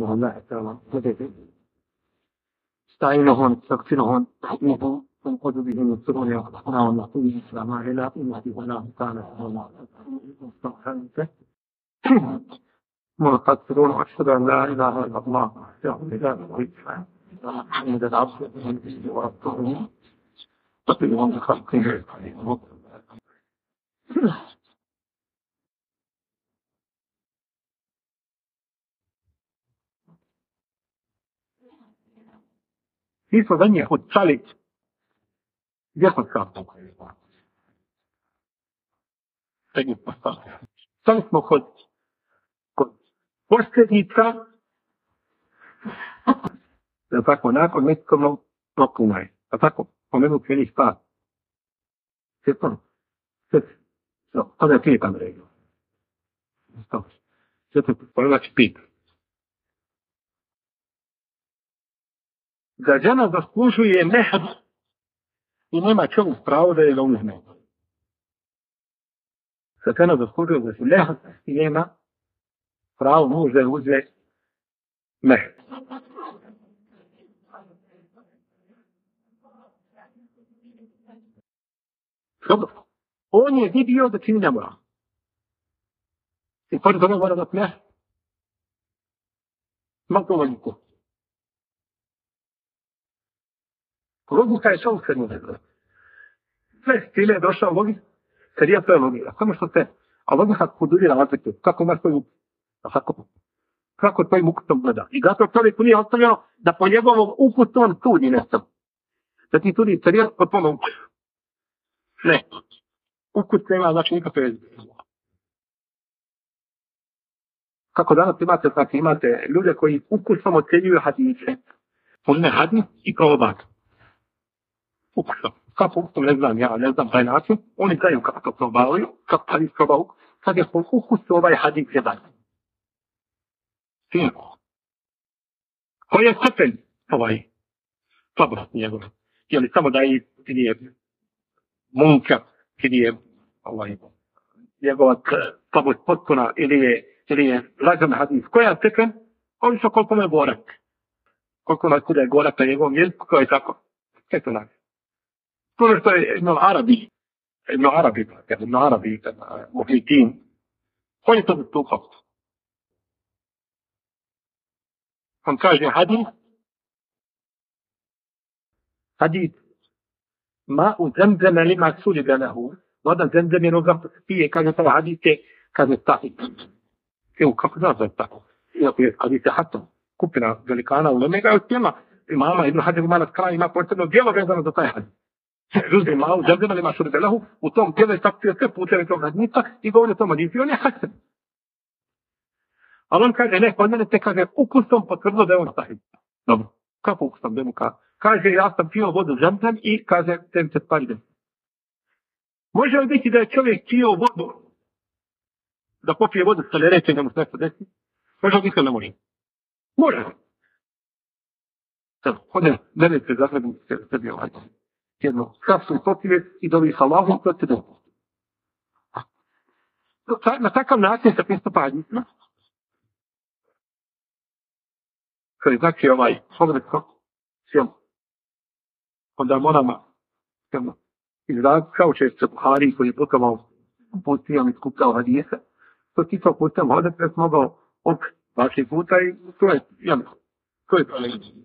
رحمه الله تعالى استعينه ونستغفره نحمده ونعوذ به من شرور انفسنا ومن سيئات اعمالنا انه يهده الله تعالى مستغفرون واشهد ان لا اله الا الله وحده لا شريك له محمدا عبده ورسوله خير من خلقه Mi smo za njih odčali, gdje smo stali? Gdje smo stali? Stali smo kod posljednica, da tako, nakon međusobnog propunaj. Da tako, pomenut je njih stvar. Sjećam? Sada je pitan regio. Sjećam, pogledaći pitan. Da žena zaslužuje mehr i nema čovjek pravo da je ga uzme. Da žena zaslužuje da se mehr i nema pravo muž da je uzme mehr. Dobro. On je vidio da čini nemoral. I pored toga mora da mehr. Ma to logiku. Logika je što usrednje. Sve stile je došao logika, serija to je logika. Samo što se, a logika podudira razliku, kako imaš tvoj ukusom, kako tvojim ukusom gleda. I zato čovjeku nije ostavljeno da po njegovom ukusu on sudi nešto. Da ti sudi serija po tvojom ukusu. Ne. Ukus nema znači nikakve veze. Kako danas imate, znači imate ljude koji ukusom ocjenjuju hadise. On ne hadis i probak. Ukusom. Kako ukusom ne znam, ja ne znam taj način. Oni znaju kako to probavaju, kako hadis probao. Sad je po ukusu ovaj hadis jedan. Sino. Koji je stepen ovaj slabost njegove? Je li samo da je munka, ili je njegova slabost potpuna, ili je lažan hadis. Koja je stepen? Ovisno koliko mu je gorak. Koliko nas je gorak na njegovom jeziku, kao je tako. Sve to znači. To što je Ibn Arabi, Muhyiddin, on je to zastupao. On kaže hadis, ma u zemzeme lima sulibe lehu, voda zemzeme je nogam se pije, kaže to hadis je, kaže sahih. Evo, kako znaš da je tako? Iako je hadis je hasan, skupina velikana u Lemega je uspjela, imama Ibn Hajar Umanat Kala ima posebno djelo vezano za taj hadis. Uzme malo, zemljena lima šuri belahu, u tom tijelu je takvio sve puteve tog hadisa i govori o tom hadisu i on je hasan. Ali on kaže, ne, kod mene te kaže, ukusom potvrdilo da je on sahih. Dobro, kako ukusom, da mu kaže, ja sam pio vodu zemljan i kaže, tem se stvari dem. Može li biti da je čovjek pio vodu, da popije vodu sa lereće, da mu se nešto desi? Može li biti da ne može? Može. Sad, hodem, lereće, zagledam se sebi ovaj. Jedno, kapsu popive i dobi Allahom, to se dobro. Na takav način se pristupa hadisma. Koji znači pogledko, sjelo. Onda moramo izraditi kao češće Buhari koji je putovao putijom i skupljao hadise. To ti to putem hodati, da smo mogao od vaših puta i to je preleđenje.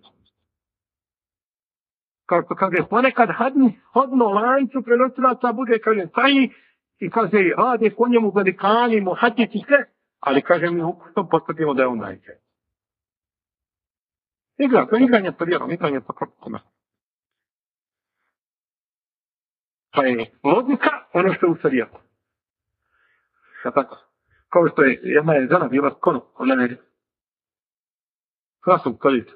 Kao što kaže, ponekad hadis hodno lancu prenosilaca bude, kaže, staji i kaže, rade po njemu velikani, muhadisi sve, ali kaže mi ukusom potvrdimo da je on najče. To je igranje sa vjerom, igranje sa propisima. Pa je logika ono što je u šarijetu. Šta tako? Kao što je jedna je žena bila skoro, ona ne krasnom stoljeću.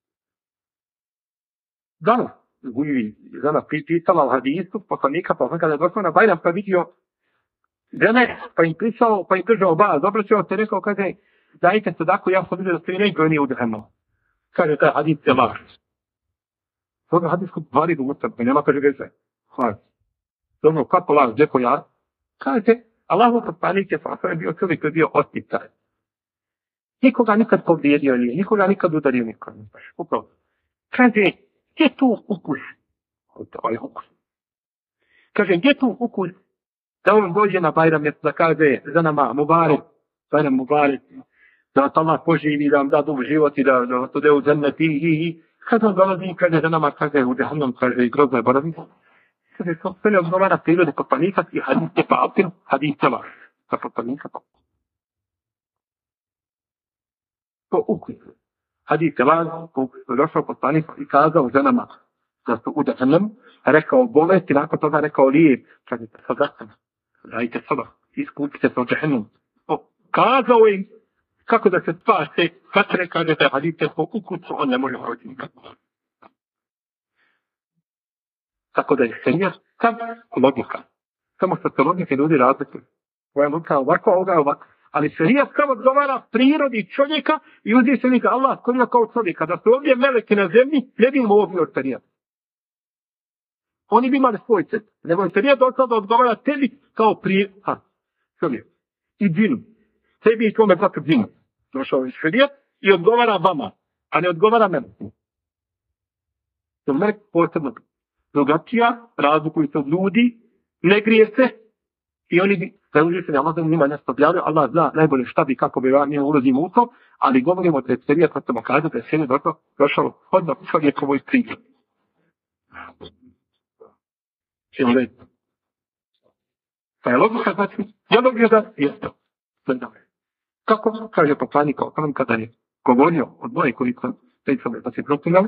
Danas, žena pitala u hadisu, poslanika, pa kada je došao na Bajram, pa vidio žene, pa im pričao, pa im držao baz, obraćao se, rekao, kaže, dajte se dako, ja sam vidio da ste i najbrojniji u džehennemu. Kaže, taj hadis je laž. Toga hadisku vari do usta, pa nema kaže gdje se. Hvala. Dobro, kako laž, gdje ko ja? Kaže, Allahov poslanik je bio čovjek koji je bio osticaj. Nikoga nikad povrijedio nije, nikoga nikad udario nikoga. Upravo. Kaže, gdje tu ukus? Ovaj ukus. Kaže, gdje tu ukus? Da on dođe na Bajram da kaže za nama Mubarek, Bajram Mubarek, da Allah poživi, da vam da dug život i da ode u džennet i kad on dolazi, kaže za nama, kaže u džahannam, kaže i grozno je boravi. Kaže, to sve ne odgovara prirode poslanika i hadis je papir, hadis je vaš. Za poslanika to. To ukus. Hadis je vaš, došao poslanik i kazao ženama da su u džahannam, rekao bolesti, nakon toga rekao lijep, kaže, sad dajte sada, iskupite se od džahannam. Kazao im kako da se spase, katre kaže da hadite po ukusu, on ne može proći nikako. Tako da je šerijat sam logika. Samo što se logike ljudi razlikuju. Koja logika ovako, ovako. Ali šerijat samo odgovara prirodi čovjeka i uzvišenika Allah stvorio kao čovjeka. Da su ovdje meleki na zemlji, ne bi mu ovdje od šerijat. Oni bi imali svoj cet. Nego je šerijat došao da odgovara tebi kao čovjek. I džinu. Tebi i tvome bratu džinu. Došao je šerijat i odgovara vama, a ne odgovara mene. To je melek posebno drugačija, razlikuju se od ljudi, ne grije se i oni bi, da je uzvišeni Allah njima nešto objavio, Allah zna najbolje šta bi, kako bi vam nije ulazimo u to, ali govorimo da je šerijat, kad ćemo kazati da je šerijat došao hodno čovjekovoj priđi. Pa je logika, znači, je logika da je to. Kako kaže poslanik kada je govorio o dvoje koji su predstavljali da se proklinali,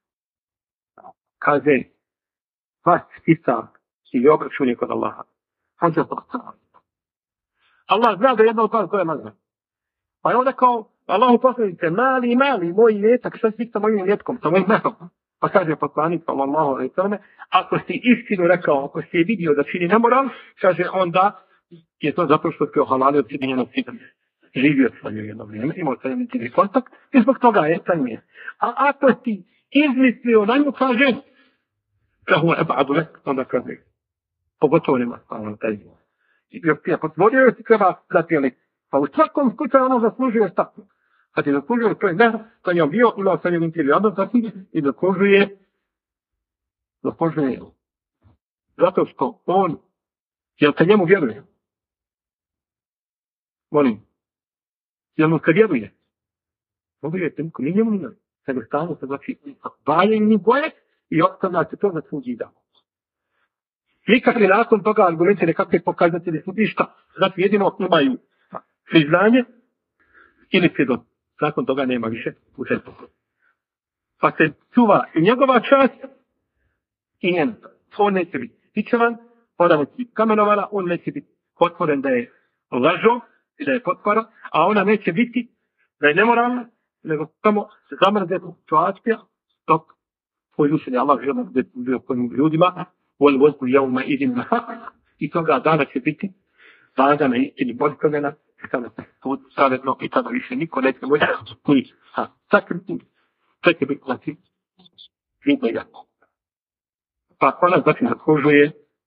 kaže vas hisab ili obračunje kod Allaha. On će to staviti. Allah zna da je jedna od vas koja mazna. Pa je onda kao Allahu poslanice, mali, moj imetak, šta si sa mojim imetkom, sa mojim metom. Pa kaže poslanik, sallallahu alejhi ve selleme, ako si istinu rekao, ako si je vidio da čini nemoral, kaže onda je to zato što si ohalalio od sjedinjenog sitanja. Živio sa njom jedno vrijeme, imao sa njom kontakt i zbog toga je sa njim. A ako ti izmislio na nju, kaže,lahu ebadu lek, onda kaže, pogotovo nema stvarno taj život. I ti potvorio joj ti treba dati lik. Pa u svakom slučaju ono zaslužuje šta? Kad je zaslužio, to je ne, sa njom bio, imao sa njom intimni odnos i zaslužuje. Zato što on, jel se njemu vjeruje? Molim. Jel mu se vjeruje? Vjerujete, niko nije njemu nije. Nego stalno se znači valjenje boje i ostavlja se to za tuđi dan. Nikakvi nakon toga argumente nekakve pokazatelje su ništa. Znači jedino imaju priznanje ili svjedok. Nakon toga nema više u srcu. Pa se čuva i njegova čast i njen. On neće biti pičevan, ona neće biti kamenovana, on neće biti potvoren da je lažo i da je potvara, a ona neće biti da je nemoralna, nego samo se zamrze situacija dok pojušenje Allah žele da je bio kojim ljudima voli vozbu javuma idim na hak i toga dana će biti vaga na istini postavljena i tada se sud savjetno i tada više niko neće moći ni sakriti, sve će biti znači vidno jako. Pa ona znači zaslužuje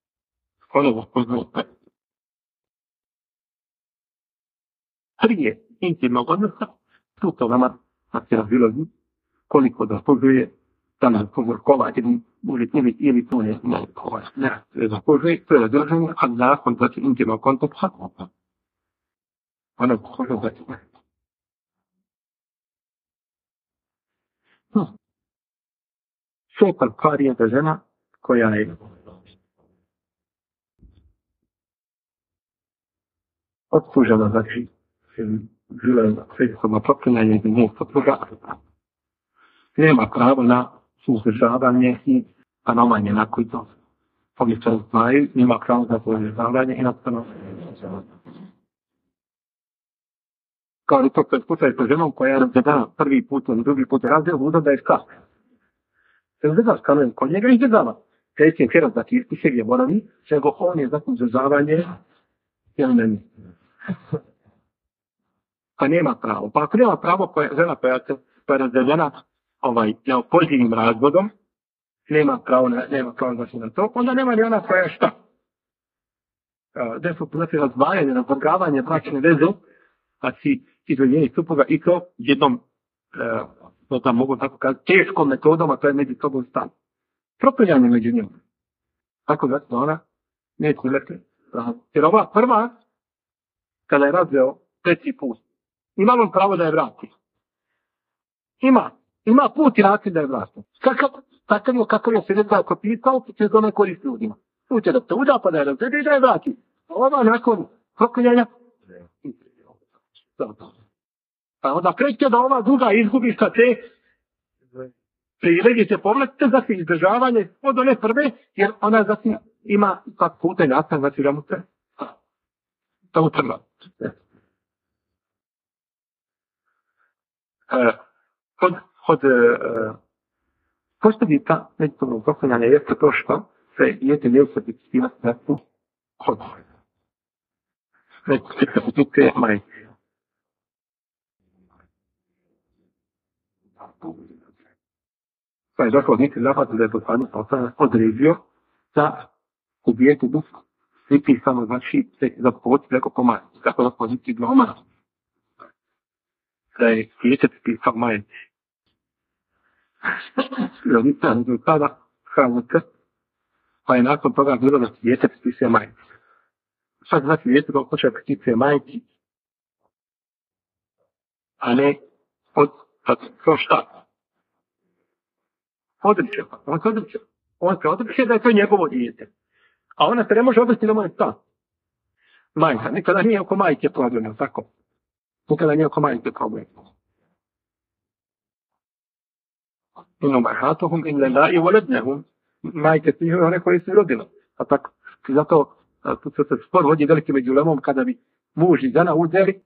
prije intimnog odnosa, tu to nama se razvilo koliko zaslužuje da nas povurkova ili to ne zaslužuje, to je razdržanje, a nakon znači intimnog kontakta, ona zaslužuje znači. Šepan kar je da žena koja je optužena, znači bila je međusobno proklinjanje i njih supruga, nema pravo na suzdržavanje i stanovanje na koji to povjećaju znaju, nema pravo na suzdržavanje i na stanovanje. Kao li to je slučaj sa ženom koja je razgledana prvi put ili drugi put razgleda, uzda da je šta. Se uzgleda kamen kod njega i gledala. Treći je da ti ispiše gdje boravi, nego on je za suzdržavanje ili meni. Pa nema pravo. Pa ako nema pravo žena koja je razdeljena neopozivim razvodom, nema pravo znači na to, onda nema ni ona koja je šta. Gde su znači razdvajanje, razvrgavanje bračne veze, znači izvoljenje supruga i to jednom, da mogu tako kazati, teškom metodom, a to je među sobom stan. Propeljanje među njom. Tako da ona neće imati. Jer ova prva, kada je razveo treći put, ima li on pravo da je vrati? Ima put i način da je vrati. Kakav je svjedeta propisao, će to ne koristi ljudima. Tu će da se uda, pa da je razvede i da je vrati. Ova nakon proklinjanja, pa onda kreće da ova druga izgubi sa te privilegije, povletite, zatim izdržavanje od one prve, jer ona zatim ima tak puta i nastav, znači da mu se da utrla. Kod posljedica međusobnog proklinjanja jeste to što se dijete ne usadi stiva sredstvu kod međusobnog majke. Pa je došlo od njih zapad da je poslanik odredio da u dijete duh pripisano, znači za povoditi preko pomajnici. Tako da poziti doma da je dijete pripisao majnici. Roditelja rezultada hranite, pa je nakon toga bilo da se dijete pripisuje majnici. Sad znači dijete dok hoće pripisuje majnici, a ne od šta? On se odriče da je to njegovo dijete. A ona se ne može odreći da mu je stan. Majka, nikada nije oko majke problem, tako? Nikada nije oko majke problem. Inu mahatuhum in lena i volednehum. Majke su njih one koje su rodile. A tako, zato tu se spor vodi veliki među lemom kada bi muž i žena uzeli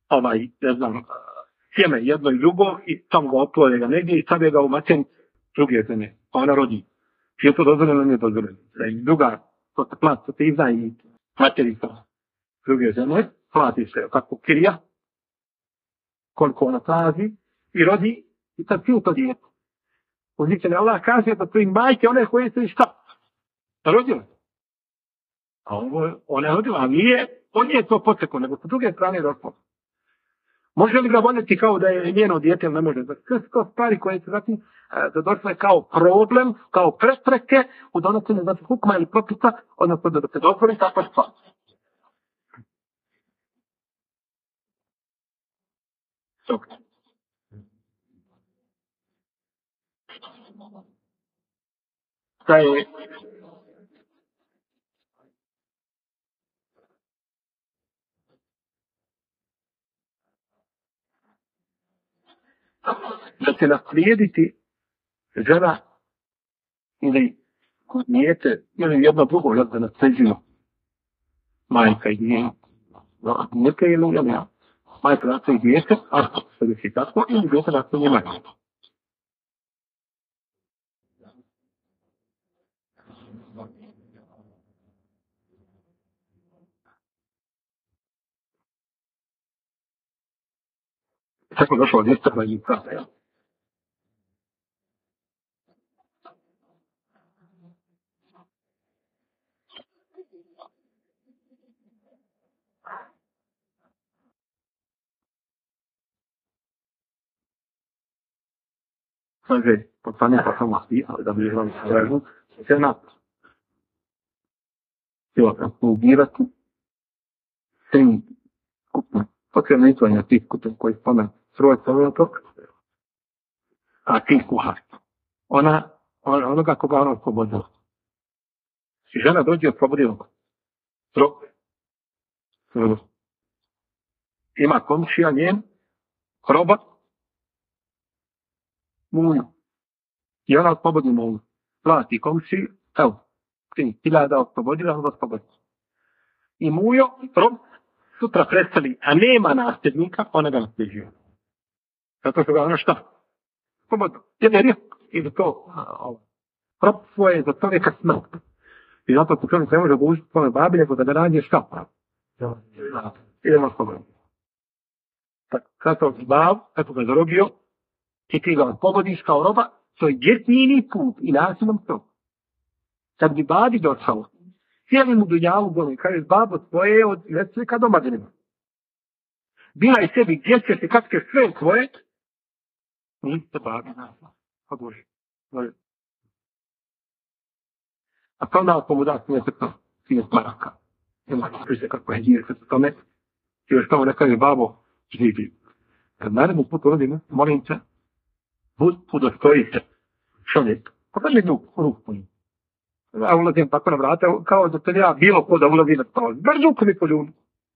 sjeme jedno i drugo i tamo ga oplode ga negdje i stavije ga u macenicu druge žene, pa ona rodi. Je to dozvoljeno ili nije dozvoljeno? Druga, to se plati, to se izda i materica druge žene, plati se kako kirija, koliko ona traži i rodi i sad svi to dijete. Uzvišeni Allah kaže da su im majke one koje su i šta? Rodile. A ona je rodila, a nije to poteklo, nego sa druge strane došlo. Može li ga voljeti kao da je njeno dijete ili ne može? Sve su to stvari koje su zatim da došle kao problem, kao prepreke u donošenju znači hukma ili propisa, odnosno da se dozvoli takva stvar. Da će naslijediti žena ili dijete ili jedno drugo da nasljeđuju majka i dijete ili majka nasljeđuje dijete, ako se desi tako, ili dijete nasljeđuje majka. Tako je došlo od Estera i Praseja. Kaže, poslanje pa samo ali da bi vam srežu, se na htjela sam slugirati tim skupno potrebno izvanja tih skupno koji spomenu svoj to, a ti kuhar. Onoga koga ona oslobodila. I žena dođe oslobodila. Ima komšija njen, roba, muju. I ona oslobodi muju. Plati komšiji, evo, 3.000 oslobodila, ona oslobodila. I mujo, rob, sutra prestali, a nema nasljednika, ona ga nasljeđuje. Zato što ga ono šta? Slobodno. Jer je ili to propstvo je za čovjeka smrt. I zato se čovjek ne može obužiti svome babi, nego da ga nađe šta? Idemo slobodno. Zato bav, kako ga zarobio, i ti ga oslobodiš kao roba, to je jedini put i nasilnom to. Kad bi babi došao, cijeli mu dunjavu goli, kaže babo tvoje od nesvika do madenima. Biraj sebi gdje će ti, kako će sve tvoje, niste babi nasla. Odloži. A to onda ako mu da smjesetno 30 maraka. Nema se kako je djece sa tome. I još tamo ne kaže, babo, živi. Kad naredni put ulazi, molim te, udostojite čovjek. Pa mi ruku punim. Ja ulazim tako na vrata, kao da te ja bilo ko da ulazi na to. Brzo mi poljubi.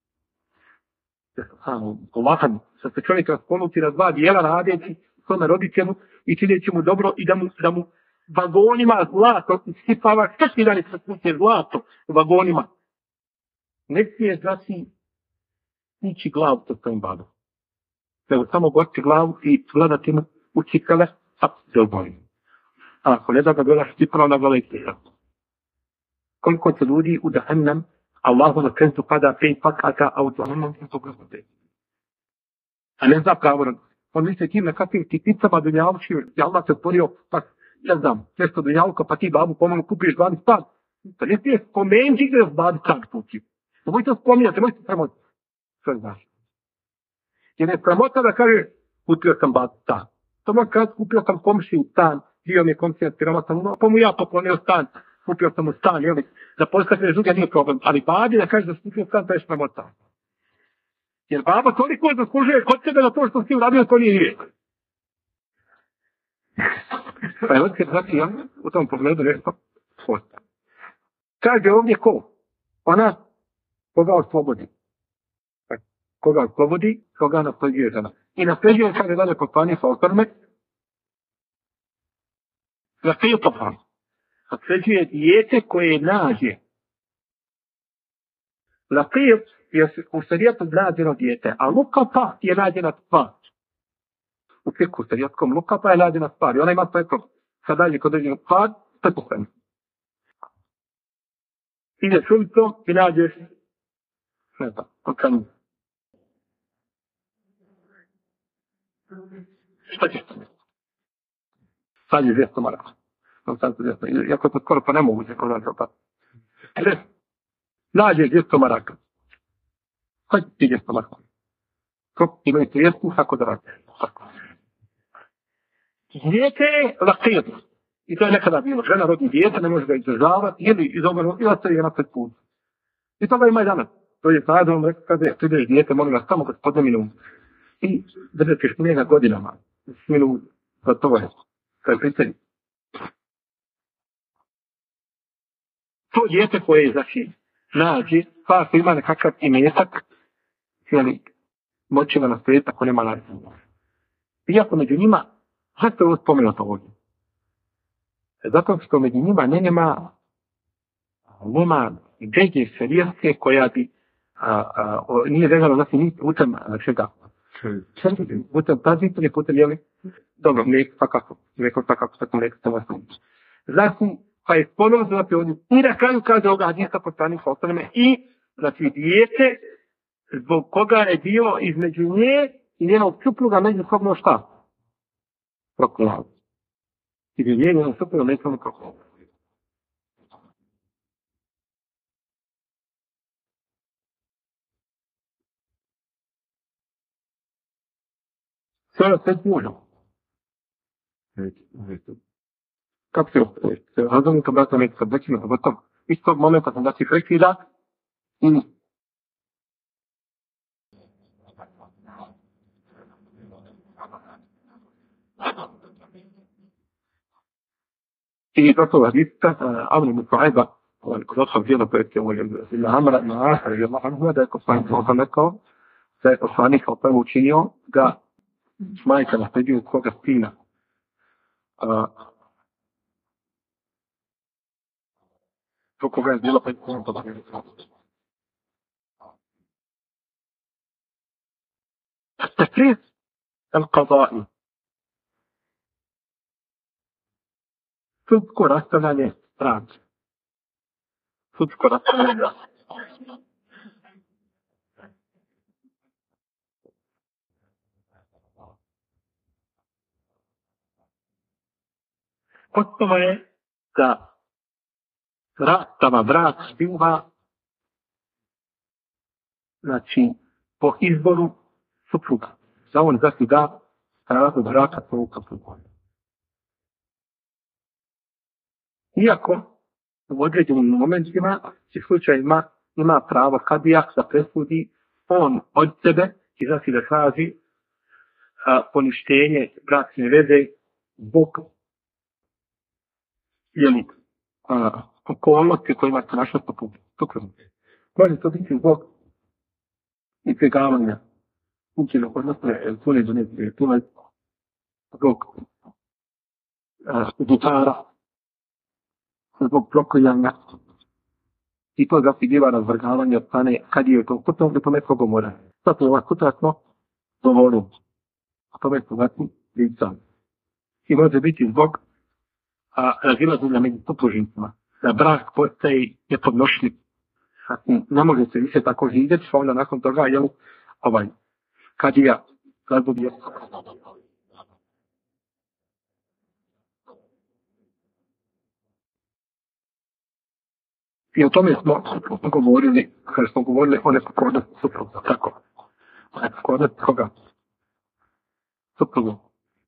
Ovakav, sad se čovjek raspoluti na dva dijela radeći svome roditelju i čineći mu dobro i da mu vagonima zlato isipava, četiri dani se spuće zlato u vagonima. Ne smije znači nići glavu sa svojim babom. Nego samo goći glavu i gledati mu u cikale, a se odbojim. A ako ne da ga gledaš cipala, onda gledajte. Koliko se ljudi u Jahannam, Allahu na krenu pada 5 pakata, a u Jahannam se pogledate. A ne zna pravo. On misle tim na kakvim ti picama dunjavči, ja Allah se otvorio, pa ne znam, nešto dunjavka, pa ti babu pomalo kupiš 20 stan. Pa ne smije spomenuti gdje je 20 stan kupi. Nemojte spominjati, nemojte sramoti. Sve znaš. Jer je sramota da kaže, kupio sam 20 stan. To može kada kupio sam komšiju stan, dio mi je komšija sramota, pa mu ja poklonio stan, kupio sam mu stan, jel? Da postakne druge nije problem. Ali babi da kaže da skupio stan, to je sramota. Jer baba toliko zaslužuje kod sebe na to što si uradio, to nije vijek. Pa je odkjer znači ja u tom pogledu nešto posta. Kaže ovdje ko? Ona koga oslobodi. Koga oslobodi, koga nasljeđuje žena. I nasljeđuje, kaže dalje poslanje sa osrme, nasljeđuje to plan. Nasljeđuje dijete koje nađe. Lakijep je u šarijetu nađeno dijete, a lukapa je nađena stvar. U fiku šarijetskom lukapa je nađena stvar. I ona ima svoje problem. Kad dađe kod određenog stvar, to je pokrenu. Ideš ulicom i nađeš, ne znam, pokrenu. Šta ćeš to misliti? Sad je 200 maraka. Iako je to skoro pa nemoguće kod nađe pa. Nađeš 200 maraka. Koji ti 200 maraka? Ko imaju trijesku, kako da radi? Dijete je lakijat. I to je nekada bilo. Žena rodi dijete, ne može ga izdržavati, ili izobano, ili ostaje ga na pred put. I toga ima i danas. To je sadom, rekao, kada ti ideš dijete, molim vas, samo gospodine minut. I držatiš njega godinama. Minut, to je. To je pitanje. To dijete koje je, znači, nađe, pa ako ima nekakav imetak, cijeli moćiva na svijet, ako nema nađe. Iako među njima, zašto je ovo spomenuto ovdje? Zato što među njima nema gređe šarijetske koja bi nije vezano, znači, ni putem čega. Putem praznika, ne putem, jeli? Dobro, mlijeko, pa kako? Mlijeko, pa kako, tako mlijeko, samo sam. Znači, pa je ponovno znači ovdje. I na kraju kaže ovoga hadisa poslanika ostaneme i, znači, dijete zbog koga je bilo između nje i njenog supruga međusobno šta? Proklinjavanje. Između nje i njenog supruga međusobno proklinjavanje. Sve je sve mužom. Kako se razumim to brata nekada većina, gotovo. Iz tog momenta sam da si prekida i zato hadista Amr ibn Shu'ayba kod oshab dijela projekte ili Amr ibn As radijallahu anhu da je poslanik sam rekao da je poslanik prvo učinio da majka nasljeđuje svoga sina. To koga je bilo pa je to da je التفريط القضائي sudsko rastavljanje stranke. Sudsko rastavljanje. Osnova je da rastava brak biva, znači, po izboru supruga, da on zati da razlog braka svog suprugu. Iako u određenim momentima i slučajima ima pravo kadija da presudi on od sebe i znači da traži poništenje bračne veze zbog okolnosti kojima se našla supruga. Može to biti zbog izbjegavanja učenog odnosno pune do neke zbog dutara, zbog proklinjanja i to zasigljava razvrgavanje od strane kad je to kutnog do tome koga mora. Zato ovaj kutak smo govorili, a tome su znači lica. I može biti zbog razilaženja među supružnicima, da brak postaje nepodnošljiv. Ne može se više tako živjeti, pa onda nakon toga kad je razbudije. I o tome smo govorili, kada smo govorili o nepokornosti supruga, tako. O nepokornosti koga? Suprugu.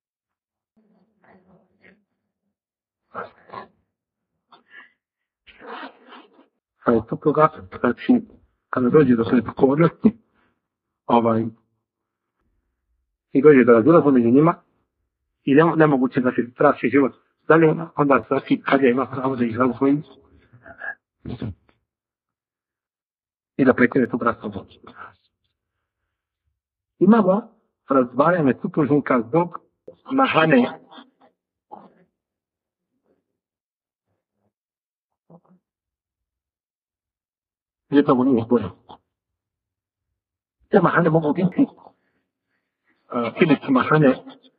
Pa je supruga, znači, kada dođe do nepokornosti, i dođe do razilaza među njima, i nemoguće da se traži život dalje, onda znači kad je ima pravo da ih razvoji i da prekine tu bračnu vezu. Imamo razdvajanje supružnika zbog mahane. Jednog u njih bolje. Te mahane mogu biti ili su mahane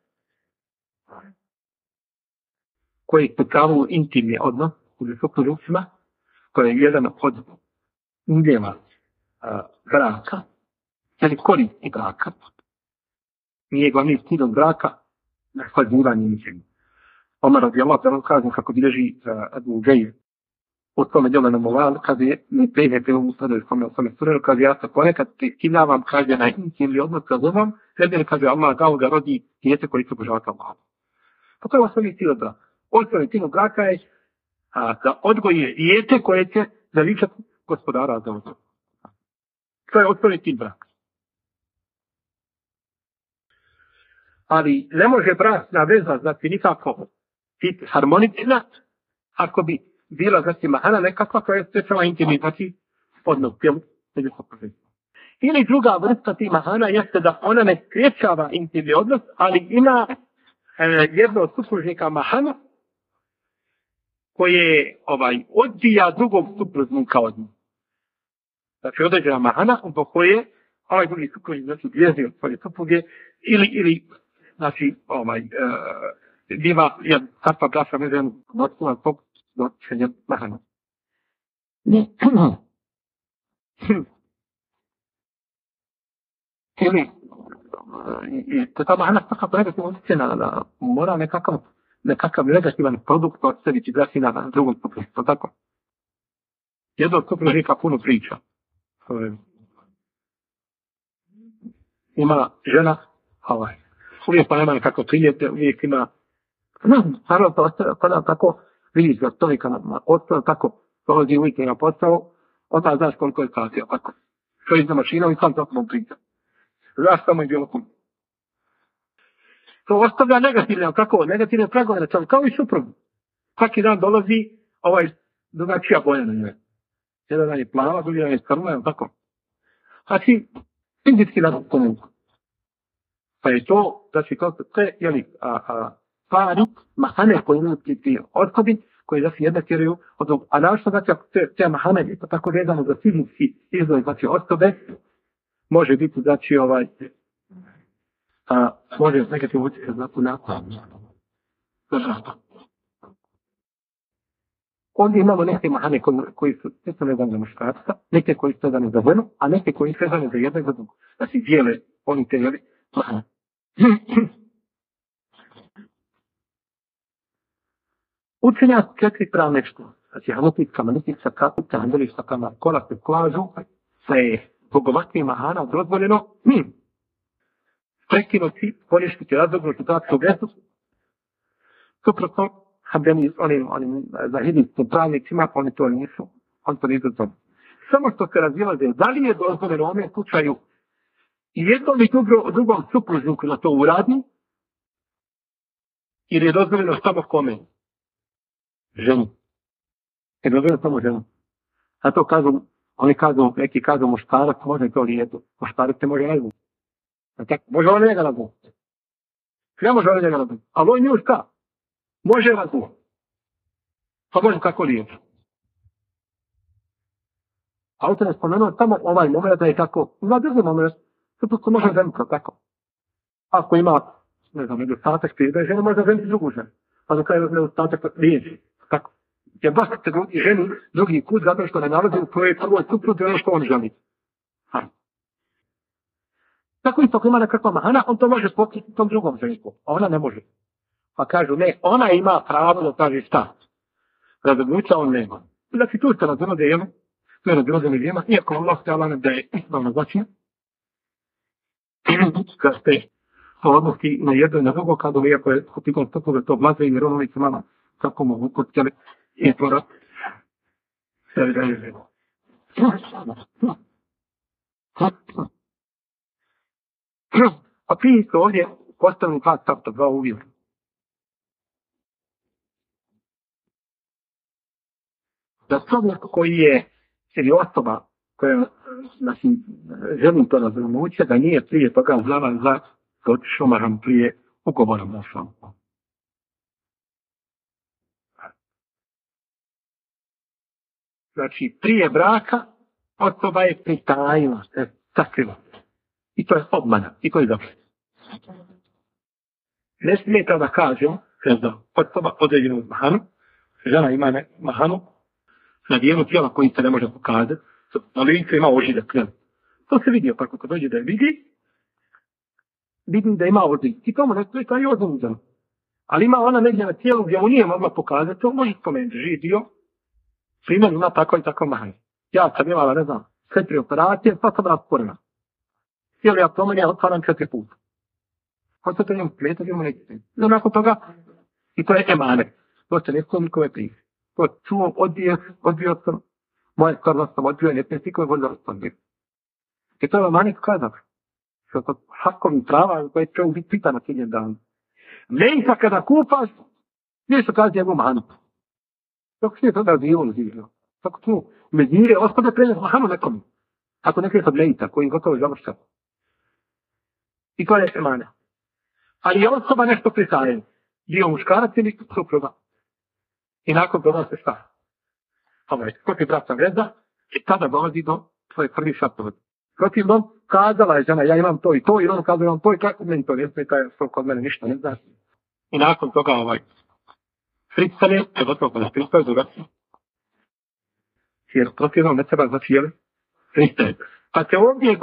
koji potkavuju intimni odnos u supružnicima, koji je jedan od uljeva braka, ili koristi braka. Nije glavni cilj od braka naslađivanje ničega. Omar radijallahu ta'ala kaže kako bilježi Abu Džejr u tome djelu na Moval, kaže mi prejete u svome surelu, kaže ja se ponekad prisiljavam, kaže na intimni odnos sa zubom, jer kaže Allah dao da rodi dijete koji se obožava Allah. Pa to je osnovni cilj od braka. Osnovni cilj od braka je da odgoji dijete koje će veličati gospodara za uzor. To je osnovni cilj braka. Ali ne može bračna veza znači nikako biti harmonična ako bi bila znači mahana nekakva koja je sprečava intimni znači odnos među supružnicima. Ili druga vrsta tih mahana jeste da ona ne sprečava intimni odnos, ali ima jedno od supružnika mahana koje odbija drugog supružnika od njih. Znači određena mahana zbog koje ovaj drugi supružnik znači bježi od svoje supruge ili znači biva takva bračna veza odsuvan zbog dočenja mahana. Ili ta mahana takva negativna utječe na mora nekakav negativan produkt od sebi će drati na drugom supružniku, tako? Jedno od supružnika puno priča. Ima žena, uvijek pa nema nekako priljete, uvijek ima, naravno to tako, vidiš ga čovjeka na posao, tako, dolazi uvijek na posao, onda znaš koliko je platio, tako. Što je za mašinom i sam tako mu priča. Znaš tamo je bilo puno. To ostavlja negativne pragove na čovjek, kao i suprug. Svaki dan dolazi drugačija boja na njoj. Jedan dan je plava, drugi dan je crna, tako. Znači, fizički različite. Pa je to, znači, to su sve, stvari, mahane koje imaju ti odhodi, koje znači jedna tjeraju od drugog. A našto, znači, ako te mahane je to tako vezano za fizički izgled, znači, osobe, može biti, znači, može negativno utjecati znači na Ovdje imamo neke mahane koji su vezane za muškarca, neke koji su vezane za ženu, a neke koji su vezane za jedno i za drugo. Znači dijele oni te mahane. Učenja 4 pravne škole. Znači hanefijska, malikijska, kafirska, hanbelijska, kola se klažu, se je zbog ovakvih mahana dozvoljeno prekinuti, poništiti, razvrgnuti takvu vezu, suprotno onim zahidijskim pravnicima, oni to nisu to. Samo što se razilaze, da li je dozvoljeno u ovom slučaju i jednom i drugom supružniku da to uradi, ili je dozvoljeno samo kome? Ženu. Je dozvoljeno samo ženu. A to kažu, neki kažu muškarac može to lijeto. Muškarac se može razvući. Može on njega razvući. Ne može on njega razvući. Ali on nju šta? Može razvući. Pa može kako lijeto. Autor je spomenuo samo ovaj moment da je tako. Ima drugi moment. To može ženiti tako. Ako ima, ne znam, nedostatak prije žene, može ženiti drugu ženu. Pa dok je nedostatak riječi. Tako. Jer baš se ženi drugi put zato što ne nalazi u svojoj prvoj supruzi ono što on želi. Tako isto ako ima nekakva mahana, on to može pokriti tom drugom ženiku. A ona ne može. Pa kažu, ne, ona ima pravo da traži šta. Razvrgnuća on nema. Znači tu se razvrde jemu, tu je razvrde među iako Allah se Allah da je ispravno značenje. Kad ste to odnosi na jedno i na drugo, kada iako je skupikom stopove to blaze jer ono se mama kako mogu kod tjele izvora se realizuje. A prije su ovdje postavljeni dva stavta, dva uvijela. Da čovjek koji je, ili osoba koja želim to razvrgnuće, da nije prije toga znala za otišao maram prije ugovorom našao. Znači, prije braka osoba je pritajila, sakrila. I to je obmana, i to je dobro. Ne smeta da kažem, da osoba određena uz mahanu, žena ima mahanu na dijelu tijela koji se ne može pokazati, na licu ima ožiljak. To se vidio, pa kako dođe da je vidim da ima ožiljak. I tomu ne stoji taj ožiljak. Ali ima ona negdje na tijelu gdje mu nije mogla pokazati, to može spomenuti, živi dio, primjer ima tako i tako mahanu. Ja sam imala, ne znam, 4 operacije, pa sam rasporena. Cijeli abdomen ja otvaram 4 puta. Hoćete njemu smetati, njemu nećete. I nakon toga, i to je emanet. To se nesko nikome prije. To čuo, odbio sam, moje skoro sam odbio, ne smije nikome voljno odbio. I to je emanet kada. Što to hakovi prava koje će biti pita na ciljen dan. Menka kada kupaš, nešto kaže njegu manu. Tako što je tada živio. Tako tu medire, ospode prene manu nekom. Ako neke od lejta koji gotovo završava. I to je emana. Ali je osoba nešto pritaje. Dio muškarac ili supruga. I nakon toga se šta? Ko ti braća veza, i tada dolazi do tvoje prvi šatovod. Protivno, kazala je žena, ja imam to i to, i on kazala imam to i kako meni to ne smeta, jer kod mene ništa ne znaš. I nakon toga fricanje, je gotovo kada fricaju drugačije. Jer protivno ne treba znači jeli fricanje. Pa se ovdje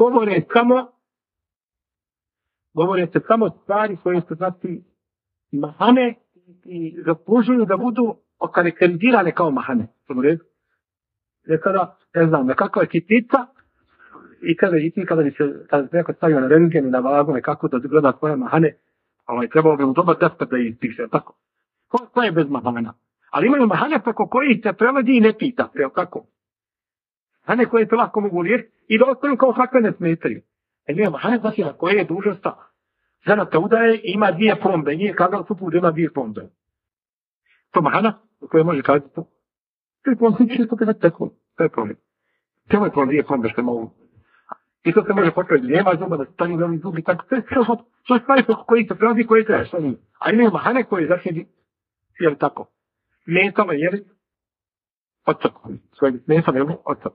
govore se samo stvari koje su znači mahane i zaslužuju da budu okarakterizirane kao mahane. Jer kada, ne znam, nekakva je kitica i kada bi se neko stavio na rentgen i na vagu nekako da gleda svoje mahane, trebalo bi mu dobar despet da ispiše, tako. Ko je bez mahana? Ali imaju mahane preko koji se prelazi i ne pita, kako? Mahane koje se lako mogu liječiti i da ostanu kao kakve ne smetaju. Ima mahane znači na koje je dužnosta. Žena te udaje i ima 2 plombe, nije kazala supruga ima 2 plombe. To mahana u kojoj može kazati to. 3 plombe, 650 tekun, to je problem. Čemo je to 2 plombe što je mogu? I to se može potrati, nema zuba da stani velim zubi, tako to je stvari koji se prelazi, koji se što nije. A imaju mahane koje začnedi, jel tako? Metalo jeli odsad. Svoje metalo jeli odsad.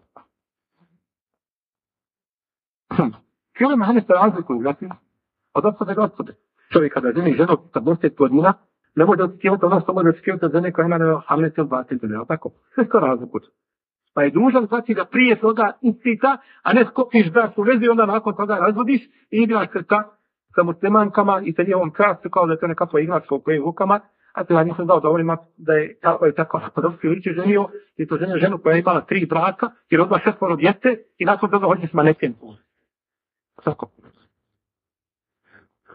Cijele mahane se razlikuju, znači, od odsade do odsade. Čovjek kada ženi ženu sa 10 godina, ne može očekivati ono što može očekivati od žene koja ima 18 ili 20 godina, tako? Sve se to razlikuju. Pa je dužan znači da prije toga ispita, a ne skopiš bračnu vezu i onda nakon toga razvodiš i igraš se sa muslimankama i sa njihovom krastu kao da je to nekakva igračka u kojim rukama, a to ja nisam dao dovoljima da je tako podobski liče ženio i to ženio ženu koja je imala 3 braka i rodila 6 djece i nakon toga hoće s maneken. Tako.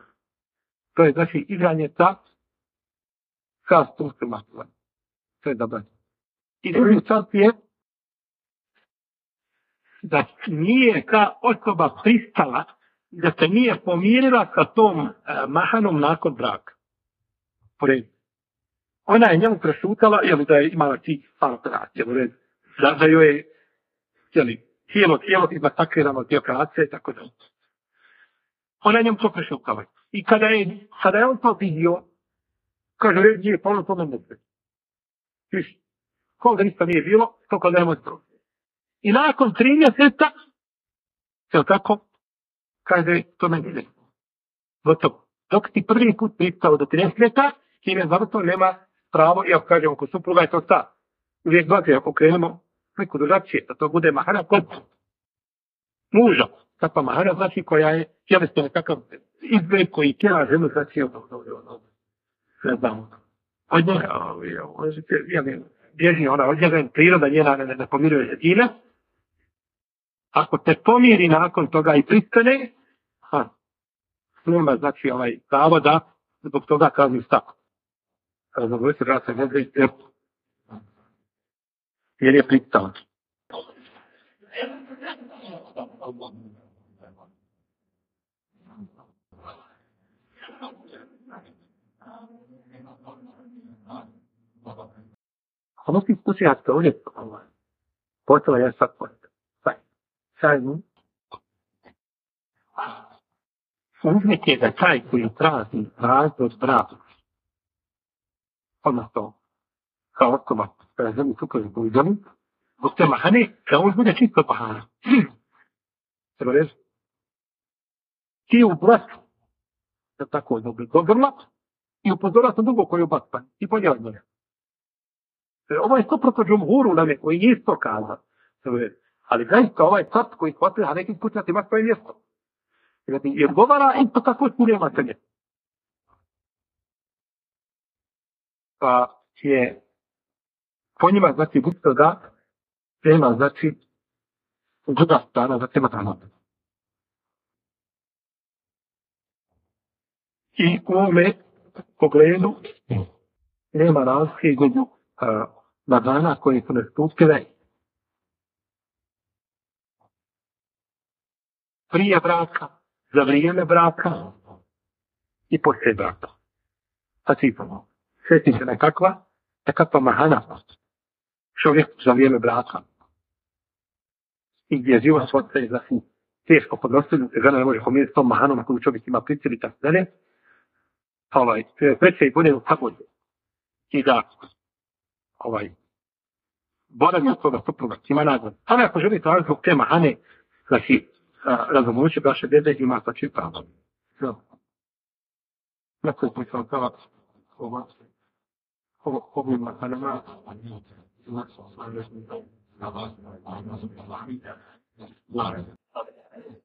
To je znači igranje sa stupcima. To je dobro. I drugi stvar je da nije ta osoba pristala, da se nije pomirila sa tom mahanom nakon braka. Ona je njemu prešutala, jer da je imala ti operacije, da joj je tijelo izmasakrirano ti operacije i tako da. Ona je njemu to prešutala. I kada je on to vidio, kaže, nije polno to ne sve. Viš, kao da ništa nije bilo, kako da je moj to. I nakon 3 mjeseca, tako, kaže, to ne ide. Gotovo. Dok ti prvi put pristao do 30 mjeseca, kim je zavrstao, nema pravo, i ako kažemo, ko supruga je to ta. Uvijek gledaj, ako krenemo neko drugačije, da to bude mahana kod muža. Takva mahana znači koja je tjelesno nekakav izgled koji tjela ženu znači ne znam. Od njega, bježi ona od njega, priroda njena ne pomiruje se time. Ako te pomiri nakon toga i pristane, nema znači pravo da zbog toga kazni stav. Zadovoljstvo da se može jer je pristao. Ono si slušajte ovdje postala je sad posto. Sad uvijek je da taj koji traži razlog braka, odnosno kao osoba koja želi suprotno poviđeni, zbog te mahane, da on bude čisto mahana. Treba reći, ti u braću, da tako dobrla, i upozorila sam drugo koji je ubaspan, i podjela od njega. Ovo je suprotno džumhuru nam je koji nije isto kazao. Ali zaista ovaj cat koji shvatili, a neki put ima svoje mjesto. Jer govara isto tako nema se mjesto. Pa je po njima znači bitno da nema znači druga strana za tema tamo. I u ovome pogledu nema razlike između dana koje su nastupile prije braka, za vrijeme braka i poslije braka. Znači, sjeti se nekakva mahana čovjek za vrijeme braka i gdje je život svoje znači teško podnositi, žena ne može pomiriti s tom mahanom na koju čovjek ima pricili i tako dalje. Preće i bolje u sabođe. I da boravi od toga supruga ima nagradu. Ali ako želite razlog te mahane, znači razumojući vaše veze ima znači pravo. Na koji smo sam prava ovim mahanama na